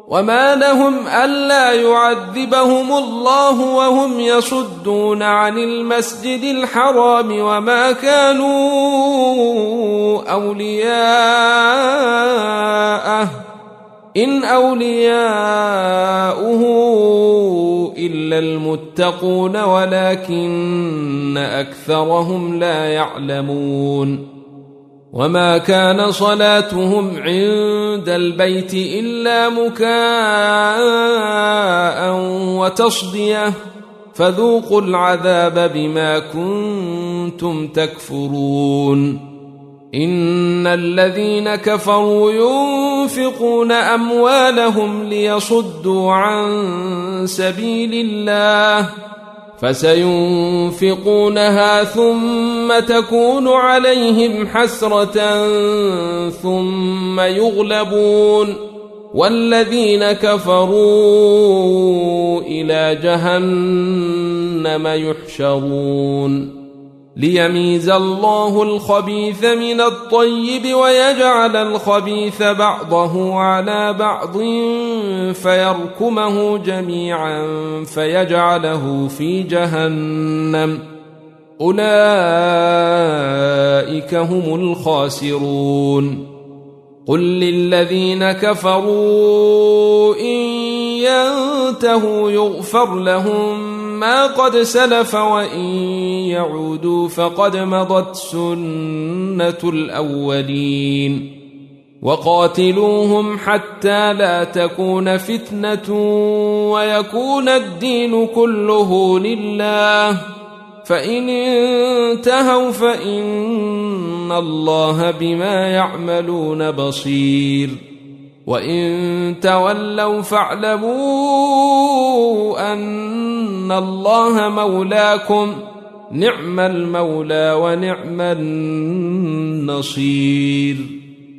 وما لهم ألا يعذبهم الله وهم يصدون عن المسجد الحرام وما كانوا أولياءه إن أولياؤه إلا المتقون ولكن أكثرهم لا يعلمون وما كان صلاتهم عند البيت إلا مكاء وتصدية فذوقوا العذاب بما كنتم تكفرون إن الذين كفروا ينفقون أموالهم ليصدوا عن سبيل الله فسينفقونها ثم تكون عليهم حسرة ثم يغلبون والذين كفروا إلى جهنم يحشرون ليميز الله الخبيث من الطيب ويجعل الخبيث بعضه على بعض فيركمه جميعا فيجعله في جهنم أولئك هم الخاسرون قل للذين كفروا إن ينتهوا يغفر لهم ما قد سلف وإن يعودوا فقد مضت سنة الأولين وقاتلوهم حتى لا تكون فتنة ويكون الدين كله لله فإن انتهوا فإن الله بما يعملون بصير وإن تولوا فاعلموا أن الله مولاكم نعم المولى ونعم النصير